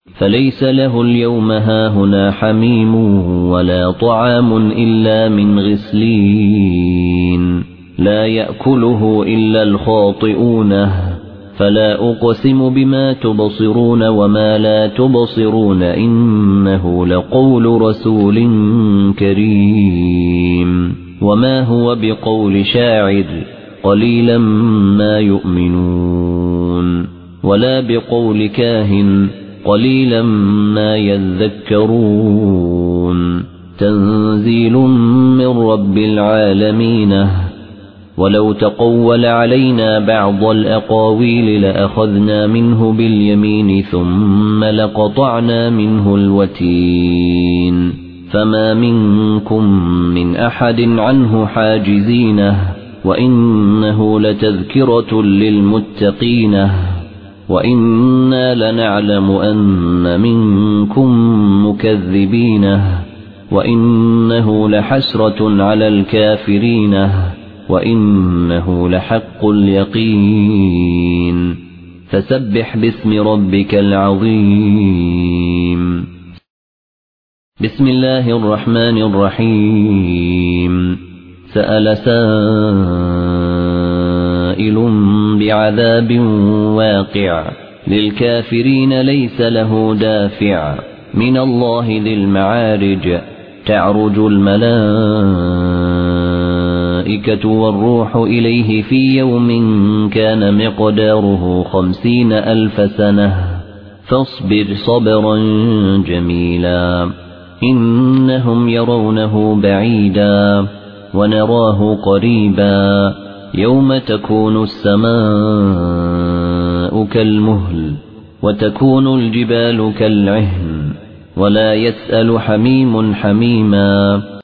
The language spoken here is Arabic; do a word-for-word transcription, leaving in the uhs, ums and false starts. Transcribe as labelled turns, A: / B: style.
A: فليس له اليوم هاهنا حميم ولا طعام إلا من غسلين لا يأكله إلا الخاطئون فلا أقسم بما تبصرون وما لا تبصرون إنه لقول رسول كريم وما هو بقول شاعر قليلا ما يؤمنون ولا بقول كاهن قليلا ما يذكرون تنزيل من رب العالمين ولو تقول علينا بعض الأقاويل لأخذنا منه باليمين ثم لقطعنا منه الوتين فما منكم من أحد عنه حاجزين وإنه لتذكرة للمتقين وإنا لنعلم أن منكم مكذبين وإنه لحسرة على الكافرين وإنه لحق اليقين فسبح باسم ربك العظيم بسم الله الرحمن الرحيم سأل سائل بعذاب واقع للكافرين ليس له دافع من الله ذي المعارج تعرج الملائكة والروح إليه في يوم كان مقداره خمسين ألف سنة فاصبر صبرا جميلا إنهم يرونه بعيدا ونراه قريبا يوم تكون السماء كالمهل وتكون الجبال كالعهن ولا يسأل حميم حميما